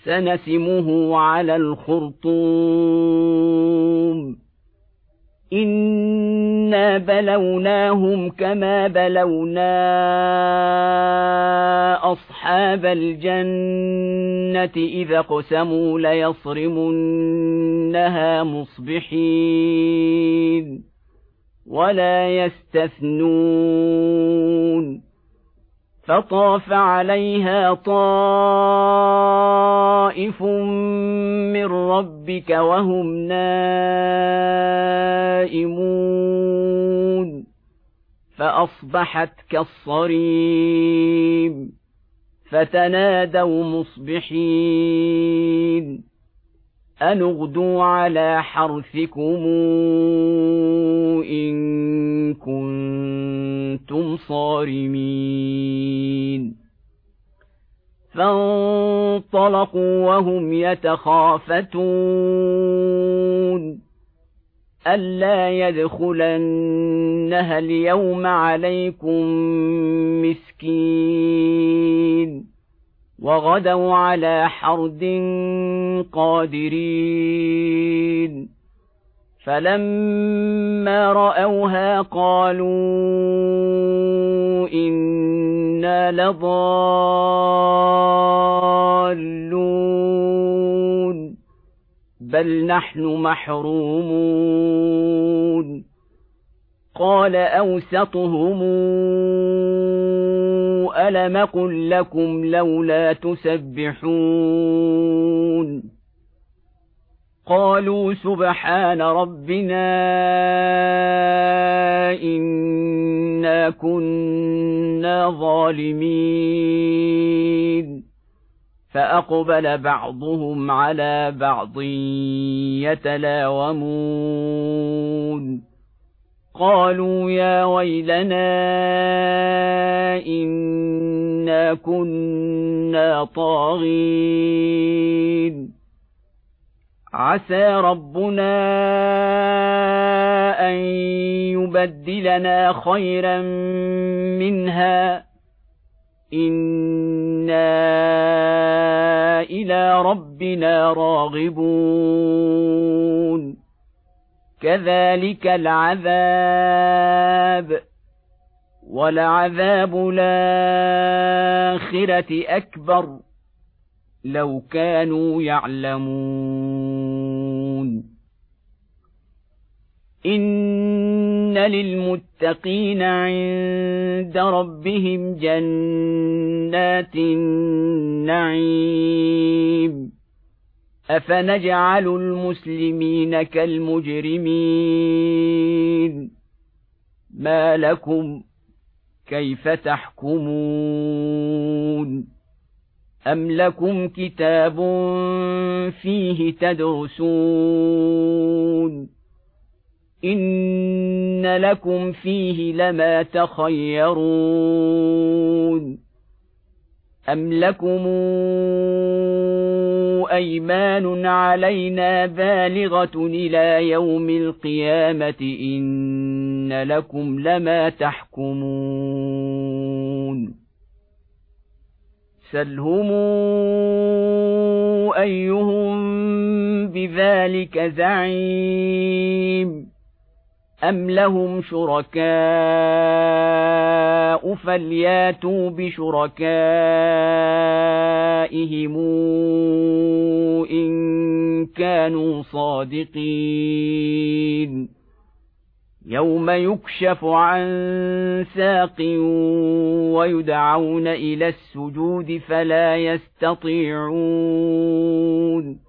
سنسمه على الخرطوم إنا بلوناهم كما بلونا أصحاب الجنة إذا اقسموا ليصرمنها مصبحين ولا يستثنون فطاف عليها طائف من ربك وهم نائمون فأصبحت كالصريم فتنادوا مصبحين أن اغدوا على حرثكم إن كنتم صارمين فانطلقوا وهم يتخافتون ألا يدخلنها اليوم عليكم مسكين وغدوا على حرد قادرين فلما رأوها قالوا إنا لضالون بل نحن محرومون قال أوسطهم ألم قل لكم لولا تسبحون قالوا سبحان ربنا إنا كنا ظالمين فأقبل بعضهم على بعض يتلاومون قالوا يا ويلنا إنا كنا طاغين عسى ربنا أن يبدلنا خيرا منها إنا إلى ربنا راغبون كذلك العذاب ولعذاب الآخرة أكبر لو كانوا يعلمون إن للمتقين عند ربهم جنات النعيم أفنجعل المسلمين كالمجرمين ما لكم كيف تحكمون أم لكم كتاب فيه تدرسون إن لكم فيه لما تخيرون أم لكم أيمان علينا بالغة إلى يوم القيامة إن لكم لما تحكمون سلهم أيهم بذلك زعيم أم لهم شركاء فلياتوا بشركائهم إن كانوا صادقين يوم يكشف عن ساق ويدعون إلى السجود فلا يستطيعون